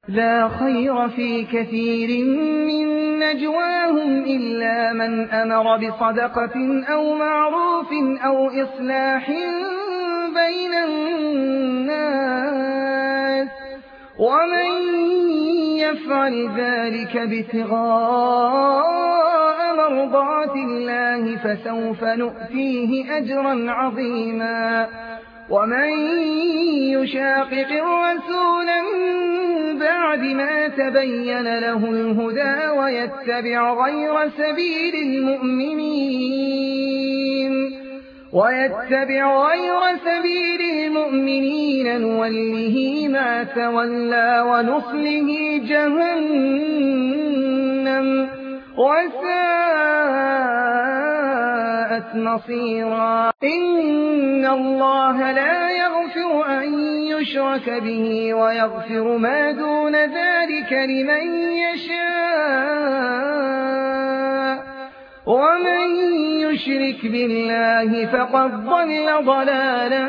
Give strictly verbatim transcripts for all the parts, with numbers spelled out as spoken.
لا خير في كثير من نجواهم إلا من أمر بصدقة أو معروف أو إصلاح بين الناس ومن يفعل ذلك ابتغاء مرضات الله فسوف نؤتيه أجرا عظيما ومن يشاقق الرسول من بعد ما تبين له الهدى ويتبع غير سبيل المؤمنين ويتبع غير سبيل المؤمنين نوله ما تولى ونصله جهنم وساءت مصيرا إن الله لا يغفر أن يشرك به ويغفر ما دون ذلك لمن يشاء ومن يشرك بالله فقد ضل ضلالا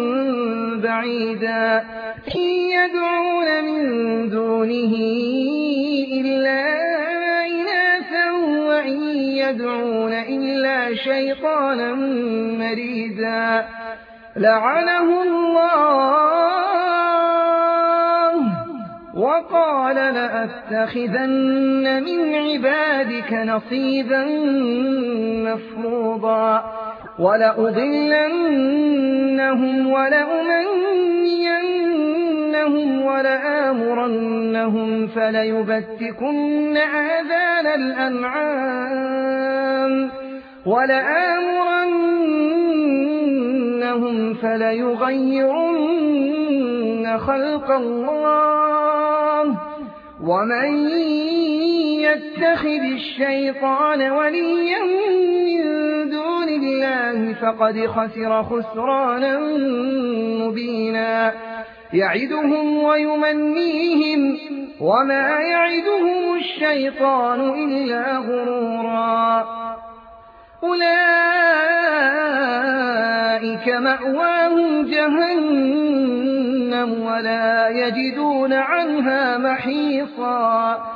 بعيدا إن يدعون من دونه إلا إناثا وإن يدعون إلا شيطانا مريدا لعنه الله وقال لأتخذن من عبادك نصيبا مفروضا ولأضلنهم ولأمنينهم ولآمرنهم فليبتكن آذان الأنعام ولآمرنهم فليغيرن خلق الله ومن يتخذ الشيطان وليا من دون الله فقد خسر خسرانا مبينا يعدهم ويمنيهم وما يعدهم الشيطان إلا غرورا أولئك مأواهم جهنم ولا يجدون عنها محيصا